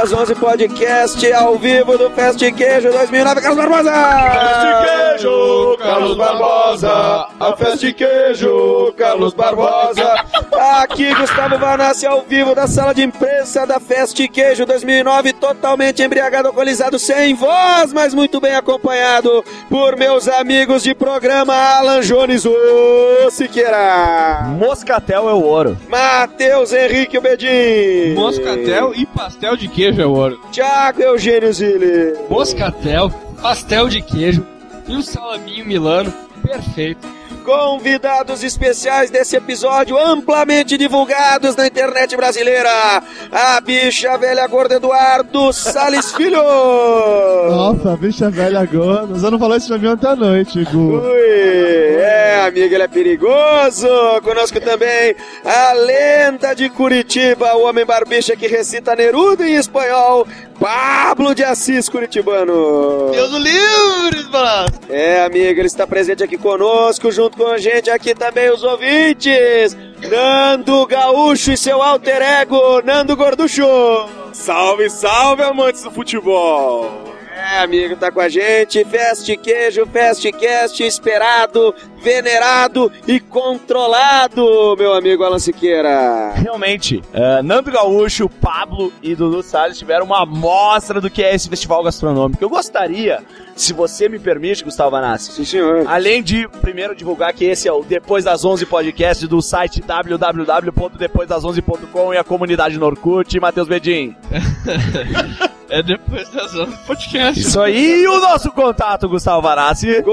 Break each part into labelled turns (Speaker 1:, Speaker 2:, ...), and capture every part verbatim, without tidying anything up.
Speaker 1: das onze podcast ao vivo do Fast Queijo dois mil e nove. Carlos Barbosa!
Speaker 2: Fast Queijo, Carlos Barbosa! A Fast Queijo, Carlos Barbosa!
Speaker 1: Aqui Gustavo Vanassi ao vivo da sala de imprensa da Fast Queijo dois mil e nove, totalmente embriagado, alcoolizado, sem voz, mas muito bem acompanhado por meus amigos de programa Alan Jones, o Siqueira.
Speaker 3: Moscatel é o ouro.
Speaker 1: Matheus Henrique Bedim.
Speaker 4: Moscatel e pastel de queijo é o ouro.
Speaker 1: Thiago Eugênio Zilli.
Speaker 4: Moscatel, pastel de queijo e um salaminho milano perfeito.
Speaker 1: Convidados especiais desse episódio, amplamente divulgados na internet brasileira, a bicha velha gorda Eduardo Salles Filho.
Speaker 5: Nossa, a bicha velha gorda. Você não falou isso pra mim ontem à noite, Gu.
Speaker 1: Ui, é, amigo, ele é perigoso. Conosco também a lenda de Curitiba, o homem barbicha que recita Neruda em espanhol, Pablo de Assis Curitibano.
Speaker 2: Deus o livre, mano.
Speaker 1: É, amigo, ele está presente aqui conosco, junto com a gente aqui também os ouvintes, Nando Gaúcho e seu alter ego, Nando Gorducho.
Speaker 2: Salve, salve, amantes do futebol.
Speaker 1: É, amigo, tá com a gente, Fast Queijo, Fastcast, esperado, venerado e controlado, meu amigo Alan Siqueira.
Speaker 3: Realmente, uh, Nando Gaúcho, Pablo e Dudu Salles tiveram uma amostra do que é esse festival gastronômico. Eu gostaria, se você me permite, Gustavo Vanassi,
Speaker 1: sim, senhor,
Speaker 3: além de primeiro divulgar que esse é o Depois das onze podcast do site w w w ponto depois das onze ponto com e a comunidade no Orkut, Matheus Bedim.
Speaker 4: É Depois das onze podcast.
Speaker 3: Isso aí, e o nosso contato, Gustavo Vanassi.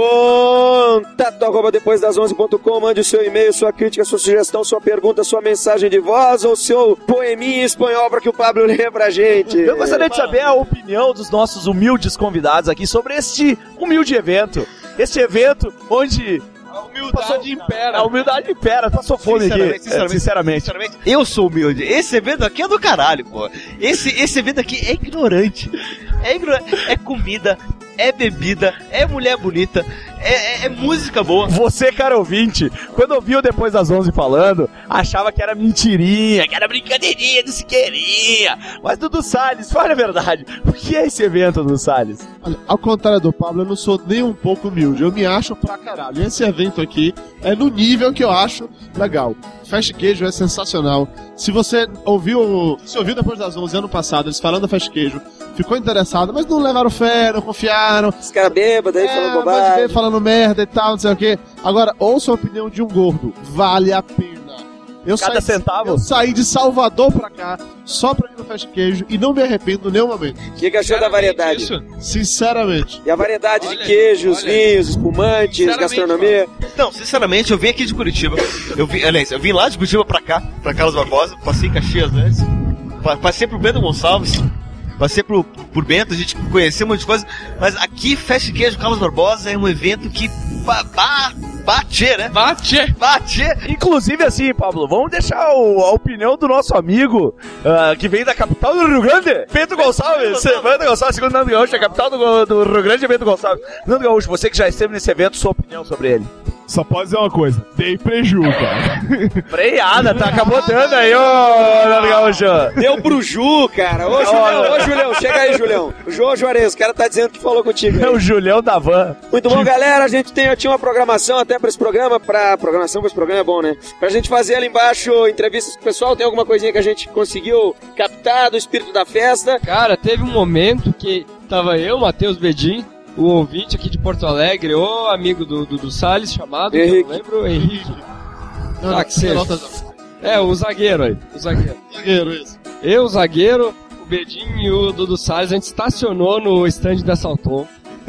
Speaker 1: Contato arroba depois das onze ponto com, mande o seu e-mail, sua crítica, sua sugestão, sua pergunta, sua mensagem de voz ou seu poeminha em espanhol para que o Pablo leia pra gente.
Speaker 3: Eu gostaria de saber a opinião dos nossos humildes convidados aqui sobre este humilde evento. Este evento onde...
Speaker 4: A humildade
Speaker 3: passou,
Speaker 4: impera.
Speaker 3: A humildade impera. Passou fome
Speaker 2: sinceramente,
Speaker 3: aqui.
Speaker 2: Sinceramente,
Speaker 3: sinceramente.
Speaker 2: sinceramente, eu sou humilde. Esse evento aqui é do caralho, pô. Esse, esse evento aqui é ignorante. É ignorante. É comida, é bebida, é mulher bonita, é, é, é música boa.
Speaker 3: Você, cara ouvinte, quando ouviu Depois das onze falando, achava que era mentirinha, que era brincadeirinha do Siqueirinha. Mas, Dudu Salles, fala a verdade. O que é esse evento, Dudu Salles?
Speaker 5: Olha, ao contrário do Pablo, eu não sou nem um pouco humilde. Eu me acho pra caralho. Esse evento aqui é no nível que eu acho legal. Fast Queijo é sensacional. Se você ouviu, se ouviu Depois das onze ano passado, eles falando da Fast Queijo, ficou interessado, mas não levaram fé, não confiaram.
Speaker 1: Os caras bêbados aí
Speaker 5: é,
Speaker 1: falando bobagem.
Speaker 5: Falando merda e tal, não sei o quê. Agora, ouça a opinião de um gordo. Vale a pena. Eu
Speaker 3: Cada
Speaker 5: saí,
Speaker 3: centavo?
Speaker 5: Eu saí de Salvador pra cá só pra ir no Fast Queijo e não me arrependo em nenhum momento.
Speaker 1: O que, que achou da variedade?
Speaker 4: Isso?
Speaker 5: Sinceramente.
Speaker 1: E a variedade
Speaker 4: Olha,
Speaker 1: de queijos,
Speaker 4: olha,
Speaker 1: vinhos, espumantes, gastronomia.
Speaker 2: Não, sinceramente, eu vim aqui de Curitiba. Eu vim, aliás, eu vim lá de Curitiba pra cá, pra Carlos Barbosa. Passei em Caxias antes. Passei pro Bento Gonçalves. Passei por, por Bento, a gente conheceu um monte de coisa. Mas aqui, Fast Queijo Carlos Barbosa é um evento que ba, ba, bate, né?
Speaker 4: Bate!
Speaker 2: Bate!
Speaker 3: Inclusive, assim, Pablo, vamos deixar o, a opinião do nosso amigo uh, que vem da capital do Rio Grande, Bento Gonçalves. Bento Gonçalves, segundo Nando Gaúcho, a capital do, do Rio Grande é Bento Gonçalves. Nando Gaúcho, você que já esteve nesse evento, sua opinião sobre ele.
Speaker 6: Só pode dizer uma coisa, dei preju, cara.
Speaker 3: Freada, tá acabotando aí, ô Nando Gaúcho.
Speaker 1: Deu pro Ju, cara. Ô, Julião, ô, Julião, chega aí, Julião. O João Juarez, o cara tá dizendo que falou contigo aí.
Speaker 3: É o Julião da van.
Speaker 1: Muito bom, galera. A gente tem, tinha uma programação até pra esse programa, pra... Programação pra esse programa é bom, né? Pra gente fazer ali embaixo entrevistas com o pessoal. Tem alguma coisinha que a gente conseguiu captar do espírito da festa?
Speaker 4: Cara, teve um momento que tava eu, Matheus Bedim, o ouvinte aqui de Porto Alegre, o amigo do, do, do Salles, chamado,
Speaker 1: Henrique.
Speaker 4: eu não lembro, Henrique.
Speaker 5: Não,
Speaker 4: Ah, que seja.
Speaker 5: não, não, não.
Speaker 4: É, o zagueiro aí, o zagueiro.
Speaker 5: Zagueiro, isso.
Speaker 4: Eu, o zagueiro, o Bedim e o Dudu Salles, a gente estacionou no stand da Salton.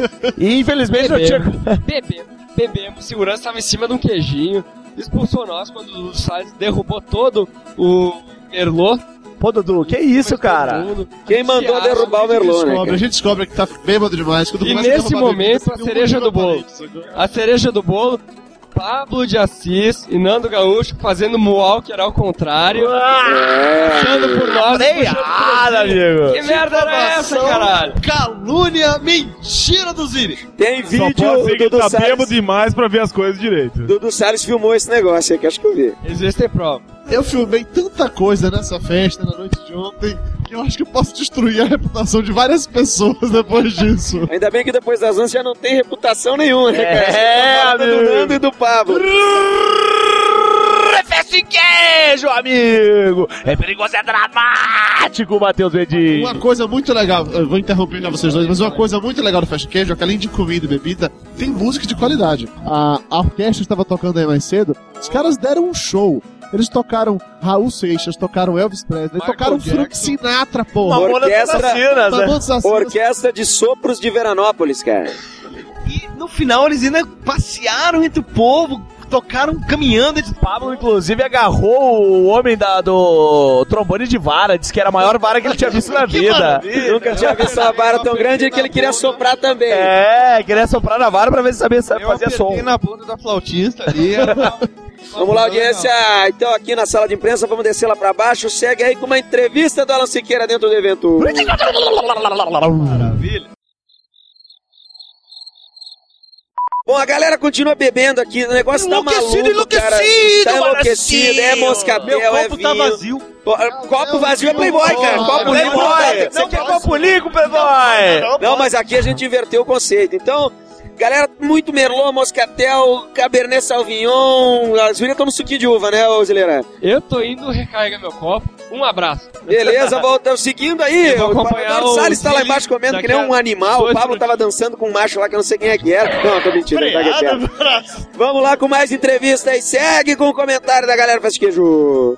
Speaker 3: E infelizmente não tinha...
Speaker 4: Bebemos, bebemos, o segurança tava em cima de um queijinho, expulsou nós quando o Dudu Salles derrubou todo o Merlot.
Speaker 3: Pô, Dudu, que isso, cara?
Speaker 1: Quem mandou
Speaker 4: acha,
Speaker 1: derrubar o Merlot, né,
Speaker 5: Descobre,
Speaker 1: cara?
Speaker 5: a gente descobre que tá bêbado demais. Quando
Speaker 4: E
Speaker 5: começa a
Speaker 4: nesse
Speaker 5: derrubar
Speaker 4: momento,
Speaker 5: bebida,
Speaker 4: a
Speaker 5: você tem um
Speaker 4: cereja
Speaker 5: monte
Speaker 4: do
Speaker 5: de
Speaker 4: bolo.
Speaker 5: aparelho, sacou?
Speaker 4: A cereja do bolo, Pablo de Assis e Nando Gaúcho fazendo Moonwalker ao contrário. Passando por nós.
Speaker 3: Freada, amigo.
Speaker 4: Que merda era essa, caralho?
Speaker 2: Calúnia, mentira do Ziri.
Speaker 1: Tem
Speaker 6: Só
Speaker 1: vídeo
Speaker 6: pode ser que
Speaker 1: do
Speaker 6: ele
Speaker 1: Dudu
Speaker 6: tá bêbado
Speaker 1: Salles.
Speaker 6: demais pra ver as coisas direito.
Speaker 1: Dudu Salles filmou esse negócio aí, que acho que eu vi.
Speaker 4: Existem provas.
Speaker 5: Eu filmei tanta coisa nessa festa na noite de ontem que eu acho que eu posso destruir a reputação de várias pessoas depois disso.
Speaker 1: Ainda bem que depois das onze já não tem reputação nenhuma, né, cara?
Speaker 3: É,
Speaker 1: Você tá falando do Nando e do Pablo.
Speaker 3: É festa e queijo, amigo! É perigoso, é dramático, Matheus Bedin.
Speaker 5: Uma coisa muito legal, eu vou interromper já vocês dois, mas uma coisa muito legal do Fast Queijo é que além de comida e bebida, tem música de qualidade. A, a orquestra estava tocando aí mais cedo, os caras deram um show. Eles tocaram Raul Seixas, tocaram Elvis Presley,
Speaker 4: Michael
Speaker 5: tocaram
Speaker 4: Jackson.
Speaker 5: Frank Sinatra, porra.
Speaker 3: Mamona
Speaker 1: Orquestra-
Speaker 3: Assassinas, né?
Speaker 5: Mamonas Assassinas.
Speaker 1: Orquestra de Sopros de Veranópolis, cara.
Speaker 2: E no final eles ainda passearam entre o povo, tocaram caminhando entre...
Speaker 3: Pablo, inclusive, agarrou o homem da, do trombone de vara, disse que era a maior vara que ele tinha visto na vida.
Speaker 1: Nunca tinha visto uma vara tão grande que ele queria soprar também.
Speaker 3: É, queria soprar na vara pra ver se sabia
Speaker 4: Eu
Speaker 3: fazer som.
Speaker 4: apertei na bunda da flautista ali.
Speaker 1: Vamos lá, audiência. Então, aqui na sala de imprensa, vamos descer lá pra baixo. Segue aí com uma entrevista do Alan Siqueira dentro do evento.
Speaker 2: Maravilha.
Speaker 1: Bom, a galera continua bebendo aqui. O negócio tá maluco,
Speaker 3: Enlouquecido,
Speaker 1: cara.
Speaker 3: enlouquecido,
Speaker 1: Tá enlouquecido. É moscatel,
Speaker 2: Meu
Speaker 1: é
Speaker 2: copo
Speaker 1: vinho.
Speaker 2: tá vazio.
Speaker 1: Pô, Copo vazio é Playboy, cara. Copo limpo não dá.
Speaker 3: Playboy! Você quer copo limpo, Playboy?
Speaker 1: Não, mas aqui a gente inverteu o conceito. Então, galera, muito Merlot, Moscatel, Cabernet Sauvignon. As viram como suquinho de uva, né, ô Zileira?
Speaker 4: Eu tô indo recarregar meu copo. Um abraço.
Speaker 1: Beleza, voltamos seguindo aí.
Speaker 4: Eu vou
Speaker 1: O
Speaker 4: acompanhar
Speaker 1: Eduardo
Speaker 4: o
Speaker 1: Salles tá lá
Speaker 4: Zili
Speaker 1: embaixo comendo que
Speaker 4: daqui
Speaker 1: nem um
Speaker 4: a
Speaker 1: animal. O
Speaker 4: dois
Speaker 1: Pablo tava dançando com um macho lá que eu não sei quem é que era. Não, tô mentindo. Tá aqui
Speaker 2: Freada,
Speaker 1: perto.
Speaker 2: braço.
Speaker 1: Vamos lá com mais entrevista e segue com o comentário da galera Fast Queijo.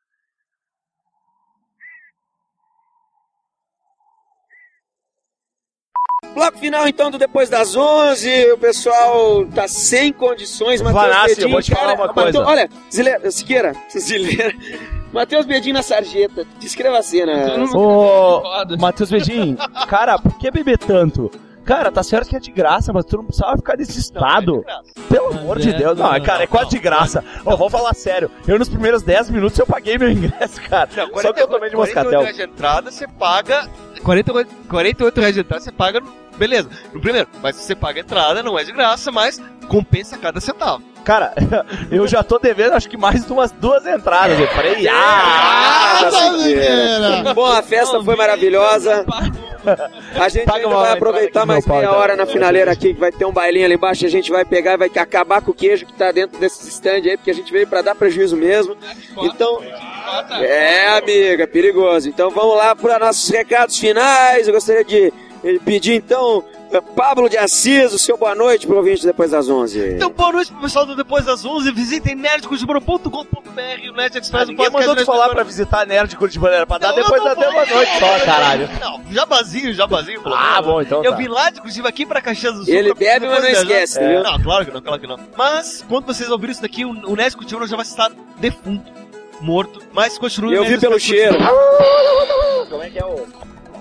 Speaker 1: Bloco final, então, do Depois das onze. O pessoal tá sem condições. Matheus
Speaker 3: Vanácio, eu
Speaker 1: Bedin,
Speaker 3: vou te falar
Speaker 1: cara,
Speaker 3: uma
Speaker 1: Mateus-
Speaker 3: coisa.
Speaker 1: Olha, Zileira, Siqueira, Zileira. Matheus Bedin na sarjeta. Descreva a cena.
Speaker 3: Ô, Matheus Bedin, cara, por que beber tanto? Cara, tá certo que é de graça, mas tu não precisava ficar nesse estado. Pelo amor de
Speaker 4: é,
Speaker 3: Deus. Não,
Speaker 4: não,
Speaker 3: cara, é quase de graça. Ó, vamos falar sério. Eu nos primeiros dez minutos eu paguei meu ingresso, cara. Só que eu tomei de
Speaker 2: quarenta e oito
Speaker 3: moscatel.
Speaker 2: reais de entrada, você paga... quarenta e oito, quarenta e oito reais de entrada, você paga... Beleza, no primeiro. Mas se você paga a entrada, não é de graça, mas compensa cada centavo.
Speaker 3: Cara, eu já tô devendo acho que mais de umas duas entradas. Eu falei,
Speaker 1: Ah,
Speaker 3: ah!
Speaker 1: Siqueira. Bom, a festa foi maravilhosa. A gente
Speaker 3: Paga
Speaker 1: ainda
Speaker 3: uma
Speaker 1: vai
Speaker 3: entrada
Speaker 1: aproveitar
Speaker 3: aqui,
Speaker 1: mais
Speaker 3: meu pau,
Speaker 1: meia
Speaker 3: então.
Speaker 1: hora na finaleira aqui, que vai ter um bailinho ali embaixo, a gente vai pegar e vai acabar com o queijo que tá dentro desse stand aí, porque a gente veio pra dar prejuízo mesmo. Então, é, amiga, perigoso. Então vamos lá para nossos recados finais. Eu gostaria de pedir, então, Pablo de Assis, o seu boa noite pro ouvinte depois das onze.
Speaker 2: Então, boa noite pro pessoal do Depois das onze. Visitem nerd curitiba ponto com ponto b r, o Nerd Express, o
Speaker 3: Ninguém
Speaker 2: podcast
Speaker 3: mandou tu
Speaker 2: Nerd
Speaker 3: falar
Speaker 2: Express.
Speaker 3: pra visitar a Nerd Curitiba, era pra dar
Speaker 2: Não,
Speaker 3: depois
Speaker 2: eu
Speaker 3: da
Speaker 2: não
Speaker 3: boa
Speaker 2: falei.
Speaker 3: noite só, caralho.
Speaker 2: Não, jabazinho, jabazinho. pelo
Speaker 3: Ah,
Speaker 2: menos.
Speaker 3: bom, então
Speaker 2: Eu
Speaker 3: tá.
Speaker 2: vim lá de Curitiba aqui pra Caxias do Sul.
Speaker 1: Ele
Speaker 2: pra-
Speaker 1: bebe, mas não
Speaker 2: depois
Speaker 1: esquece,
Speaker 2: viajar.
Speaker 1: viu?
Speaker 2: Não, claro que não, claro que não. Mas, quando vocês ouvirem isso daqui, o, o Nerd Curitiba já vai estar defunto, morto, mas continua o
Speaker 1: Eu
Speaker 2: Nerd
Speaker 1: vi pelo
Speaker 2: Express
Speaker 1: cheiro.
Speaker 3: Como é que é o...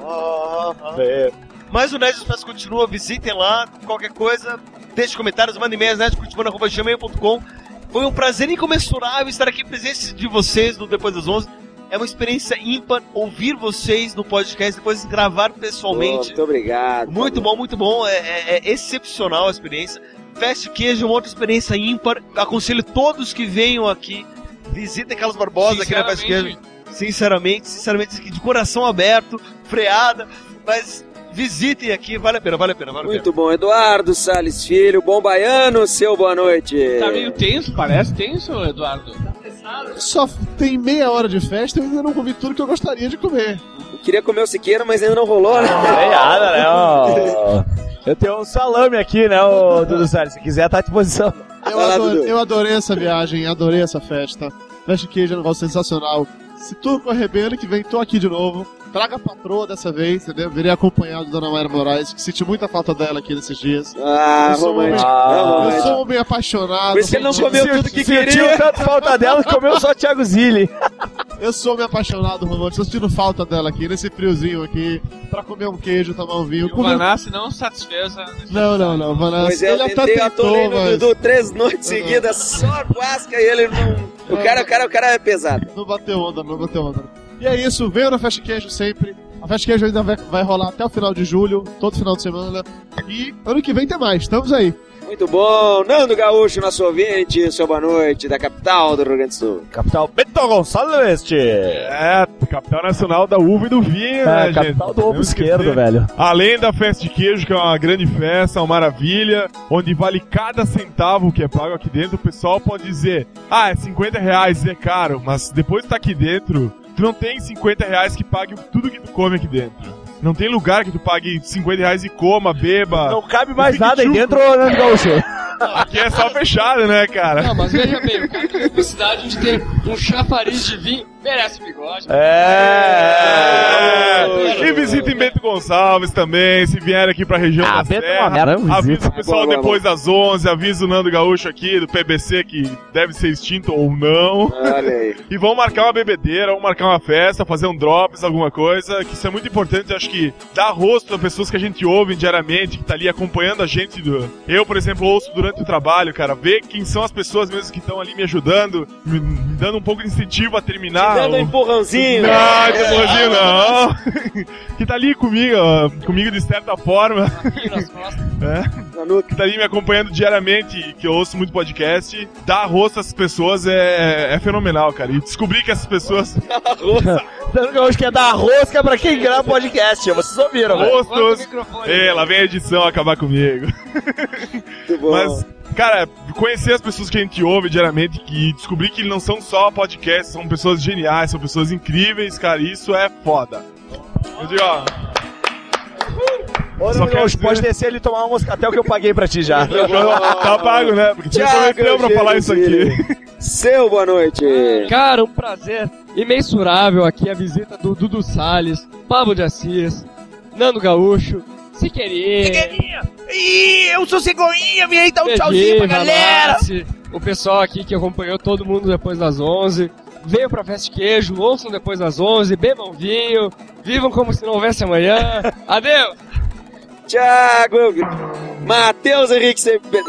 Speaker 2: Mas o Nerd Express continua, visitem lá, qualquer coisa, deixe comentários, mandem e-mails, nerd curitiba arroba gmail ponto com. Foi um prazer incomensurável estar aqui presente de vocês no Depois das onze. É uma experiência ímpar ouvir vocês no podcast, depois gravar
Speaker 1: Oh,
Speaker 2: pessoalmente.
Speaker 1: muito obrigado.
Speaker 2: Muito bom, muito bom, é, é- é excepcional a experiência. Fast Queijo é uma outra experiência ímpar. Aconselho todos que venham aqui, visitem Carlos Barbosa aqui na Fast Queijo. Sinceramente, sinceramente, de coração aberto, freada, mas visitem aqui, vale a pena, vale a pena, vale a pena.
Speaker 1: Muito bom, Eduardo Salles Filho, bom baiano, seu boa noite.
Speaker 4: Tá meio tenso, parece tenso, Eduardo.
Speaker 5: Só tem meia hora de festa e eu ainda não comi tudo que eu gostaria de comer.
Speaker 1: Eu queria comer o Siqueira, mas ainda não rolou, né?
Speaker 3: Tem nada, né? ó. Eu tenho um salame aqui, né, ô Dudu Salles? Se quiser, tá à disposição.
Speaker 5: Eu,
Speaker 1: Vai lá,
Speaker 5: adorei,
Speaker 1: Dudu.
Speaker 5: eu adorei essa viagem, adorei essa festa. Fast Queijo é um negócio sensacional. Se tudo correr bem, ano que vem tô aqui de novo. Traga a patroa dessa vez, entendeu? Virei acompanhado da Dona Mayra Moraes, que senti muita falta dela aqui nesses dias.
Speaker 1: Ah,
Speaker 5: Eu sou um homem-
Speaker 1: romântico.
Speaker 3: Ah,
Speaker 1: é
Speaker 5: Eu
Speaker 1: romântico.
Speaker 5: sou um homem apaixonado.
Speaker 1: Por isso que ele não comeu tudo que
Speaker 3: Sentiu
Speaker 1: queria.
Speaker 3: tanto falta dela que comeu só Thiago Zilli.
Speaker 5: Eu sou um homem apaixonado, romântico. Tô sentindo falta dela aqui, nesse friozinho aqui, pra comer um queijo, tomar um vinho.
Speaker 4: E o
Speaker 5: Comer-
Speaker 4: Vanassi não satisfez a...
Speaker 5: Não, não, não, Vanessa.
Speaker 1: Pois é, eu
Speaker 5: ele até
Speaker 1: tentei, atolei
Speaker 5: tentou,
Speaker 1: no
Speaker 5: mas
Speaker 1: Dudu três noites seguidas, só guasca e ele não... O cara, o cara, o cara é pesado.
Speaker 5: não bateu onda, não bateu onda. E é isso, venham na Fast Queijo sempre. A Festa Queijo ainda vai, vai rolar até o final de julho, todo final de semana. E ano que vem tem mais, estamos aí.
Speaker 1: Muito bom. Nando Gaúcho, nosso ouvinte, seu boa noite, da capital do Rio Grande do Sul.
Speaker 3: Capital Bento Gonçalves.
Speaker 6: É, capital nacional da uva e do vinho,
Speaker 3: É,
Speaker 6: né, gente?
Speaker 3: capital do ovo
Speaker 6: Não
Speaker 3: esquerdo,
Speaker 6: esquecer.
Speaker 3: velho.
Speaker 6: Além da festa de queijo, que é uma grande festa, uma maravilha, onde vale cada centavo que é pago aqui dentro, o pessoal pode dizer, ah, é cinquenta reais, é caro, mas depois de estar aqui dentro, tu não tem cinquenta reais que pague tudo que tu come aqui dentro. Não tem lugar que tu pague cinquenta reais e coma, beba.
Speaker 3: Não cabe mais
Speaker 6: Fique
Speaker 3: nada aí
Speaker 6: chuco.
Speaker 3: dentro, Nando Gaúcho.
Speaker 6: Aqui é só fechado, né, cara?
Speaker 4: Não, mas veja bem, o cara que na cidade a gente tem um chafariz de vinho, merece bigode.
Speaker 3: É.
Speaker 6: É. E visitem Bento Gonçalves também, se vier aqui pra região
Speaker 3: Ah,
Speaker 6: da
Speaker 3: Bento é
Speaker 6: Serra.
Speaker 3: uma merda, não
Speaker 6: Avisa
Speaker 3: visita.
Speaker 6: o pessoal
Speaker 1: Boa, boa,
Speaker 6: depois das onze, avisa o Nando Gaúcho aqui do P B C que deve ser extinto ou não.
Speaker 1: Olha aí.
Speaker 6: E vamos marcar uma bebedeira, vamos marcar uma festa, fazer um drops, alguma coisa, que isso é muito importante, acho que dá rosto a pessoas que a gente ouve diariamente, que tá ali acompanhando a gente. Do... Eu, por exemplo, ouço durante o trabalho, cara, ver quem são as pessoas mesmo que estão ali me ajudando, me, me dando um pouco de incentivo a terminar.
Speaker 1: Dando um
Speaker 6: o-
Speaker 1: empurrãozinho.
Speaker 6: Não, empurrãozinho não. Que tá ali comigo, ó, comigo de certa forma.
Speaker 4: Nas costas.
Speaker 6: É. Que tá ali me acompanhando diariamente, que eu ouço muito podcast. Dar rosto a essas pessoas é, é fenomenal, cara. E descobrir que essas pessoas...
Speaker 3: Nando Gaúcho quer dar rosca pra quem grava podcast. Vocês ouviram, velho.
Speaker 4: Bota o
Speaker 6: Rostos...
Speaker 4: microfone.
Speaker 6: É, lá vem a edição acabar comigo.
Speaker 1: Muito bom.
Speaker 6: Mas, cara, conhecer as pessoas que a gente ouve diariamente e descobrir que não são só podcasts, são pessoas geniais, são pessoas incríveis, cara, isso é foda. Eu digo, ó...
Speaker 3: Ô,
Speaker 6: Só
Speaker 3: Nando
Speaker 6: quero
Speaker 3: Gaúcho,
Speaker 6: dizer-
Speaker 3: pode descer ali e tomar um moscatel que eu paguei pra ti já.
Speaker 6: Tá pago, né? Porque tinha
Speaker 1: Thiago
Speaker 6: prometeu pra falar isso
Speaker 1: Gentili.
Speaker 6: aqui.
Speaker 1: Seu boa noite.
Speaker 4: Cara, um prazer imensurável aqui a visita do Dudu Salles, Pablo de Assis, Nando Gaúcho, Siqueirinha,
Speaker 3: Ih, eu sou cegonhinha, vim aí dar um
Speaker 4: Bebi,
Speaker 3: tchauzinho pra galera.
Speaker 4: Vanassi, o pessoal aqui que acompanhou todo mundo depois das onze, veio pra Festa de Queijo, ouçam depois das onze, bebam vinho, vivam como se não houvesse amanhã. Adeus!
Speaker 1: Thiago, Matheus Henrique sempre.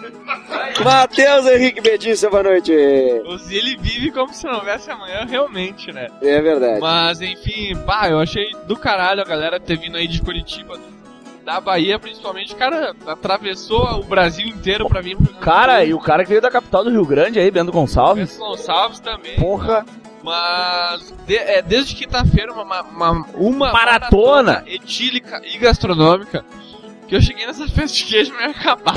Speaker 1: Matheus Henrique Bedinho, seu boa noite.
Speaker 7: Ele vive como se não houvesse amanhã, realmente, né?
Speaker 1: É verdade.
Speaker 7: Mas, enfim, pá, eu achei do caralho a galera ter vindo aí de Curitiba, da Bahia principalmente. O cara atravessou o Brasil inteiro pra vir pro
Speaker 3: Cara, e o cara que veio da capital do Rio Grande aí, Bento Gonçalves.
Speaker 7: Bento Gonçalves também.
Speaker 3: Porra.
Speaker 7: Mas de- é, desde quinta-feira, uma, uma, uma
Speaker 3: Maratona.
Speaker 7: etílica e gastronômica, que eu cheguei nessa festa de queijo meio acabado.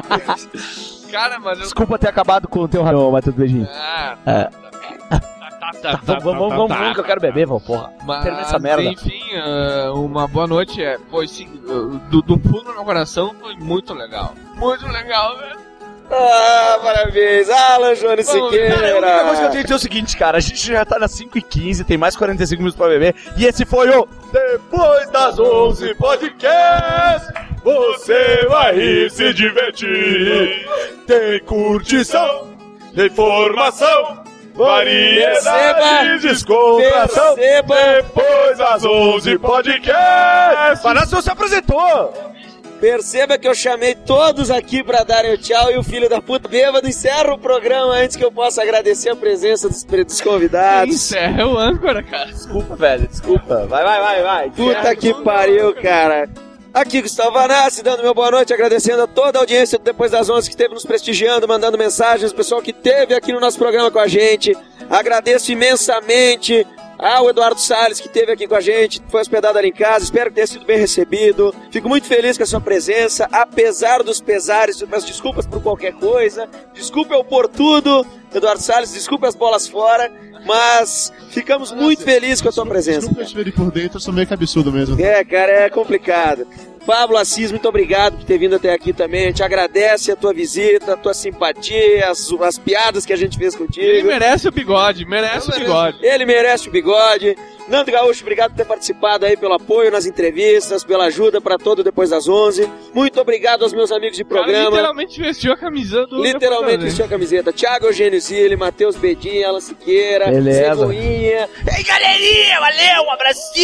Speaker 7: Cara, mas eu...
Speaker 3: Desculpa ter acabado com o teu rabão, Matheus Beijinho.
Speaker 7: Ah,
Speaker 3: É.
Speaker 7: tá, tá, tá,
Speaker 3: Vamos, vamos, vamos, vamos, que eu quero beber, vamos, porra.
Speaker 7: Mas,
Speaker 3: Termina essa merda.
Speaker 7: enfim, uh, uma boa noite. É, foi sim, uh, do, do fundo do meu coração foi muito legal. Muito legal, velho.
Speaker 1: Ah, parabéns. Alan Jones
Speaker 3: Cara, a única coisa que eu
Speaker 1: Siqueira.
Speaker 3: tenho que dizer é o seguinte, cara, a gente já tá nas cinco e quinze, tem mais quarenta e cinco minutos pra beber, e esse foi o Depois das onze Podcast.
Speaker 6: Você vai rir, se divertir. Tem curtição, tem informação, variedade, descontração.
Speaker 1: Perceba.
Speaker 6: Depois das onze Podcast.
Speaker 3: Parece se apresentou!
Speaker 1: Perceba que eu chamei todos aqui pra darem o tchau e o filho da puta bêbado encerra o programa antes que eu possa agradecer a presença dos, dos convidados.
Speaker 7: Isso é o âncora, cara.
Speaker 3: Desculpa, velho, desculpa. Vai, vai, vai, vai.
Speaker 1: Puta que pariu, cara. Aqui Gustavo Vanassi, dando meu boa noite, agradecendo a toda a audiência do Depois das onze que esteve nos prestigiando, mandando mensagens, o pessoal que esteve aqui no nosso programa com a gente. Agradeço imensamente ao Eduardo Salles, que esteve aqui com a gente, foi hospedado ali em casa, espero que tenha sido bem recebido. Fico muito feliz com a sua presença, apesar dos pesares, eu peço desculpas por qualquer coisa, desculpa eu por tudo, Eduardo Salles, desculpa as bolas fora, mas ficamos muito felizes com a sua presença.
Speaker 5: Desculpa eu estiver por dentro, eu sou meio que absurdo mesmo.
Speaker 1: É, cara, é complicado. Pablo Assis, muito obrigado por ter vindo até aqui também. A gente agradece a tua visita, a tua simpatia, as, as piadas que a gente fez
Speaker 7: Ele
Speaker 1: contigo.
Speaker 7: merece o bigode, merece o bigode.
Speaker 1: Ele merece o bigode. Nando Gaúcho, obrigado por ter participado aí, pelo apoio nas entrevistas, pela ajuda para todo Depois das onze. Muito obrigado aos meus amigos de
Speaker 7: O cara
Speaker 1: programa.
Speaker 7: literalmente vestiu a camisa do...
Speaker 1: Literalmente vestiu a camiseta. Thiago Eugênio Zilli, Matheus Bedinho, Alan Siqueira,
Speaker 3: Beleza.
Speaker 1: Cegoinha. Ei, galerinha, valeu, um abracinho.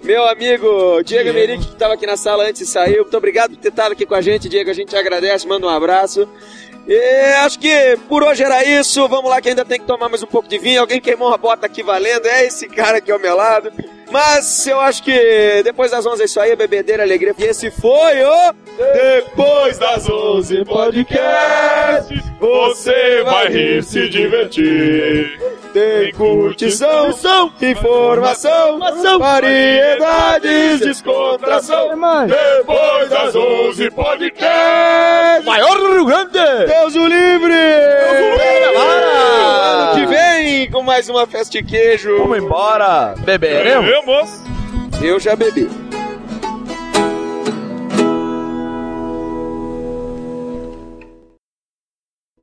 Speaker 1: meu amigo Diego Emerick, que estava aqui na sala antes e saiu. Muito obrigado por ter estado aqui com a gente, Diego. A gente te agradece, manda um abraço. E acho que por hoje era isso. Vamos lá que ainda tem que tomar mais um pouco de vinho. Alguém queimou uma bota aqui valendo. É esse cara aqui ao meu lado. Mas eu acho que depois das onze é isso aí, bebedeira, alegria. E esse foi o
Speaker 6: Depois das onze podcast, você vai rir, se divertir.
Speaker 1: Tem curtição, informação, variedades, descontração.
Speaker 6: Depois das onze podcast,
Speaker 3: Maior do Rio Grande!
Speaker 1: Deus o livre!
Speaker 3: Para!
Speaker 1: Ano que vem com mais uma festa de queijo.
Speaker 3: Vamos embora! Beberemos?
Speaker 6: Vamos!
Speaker 1: Eu já bebi.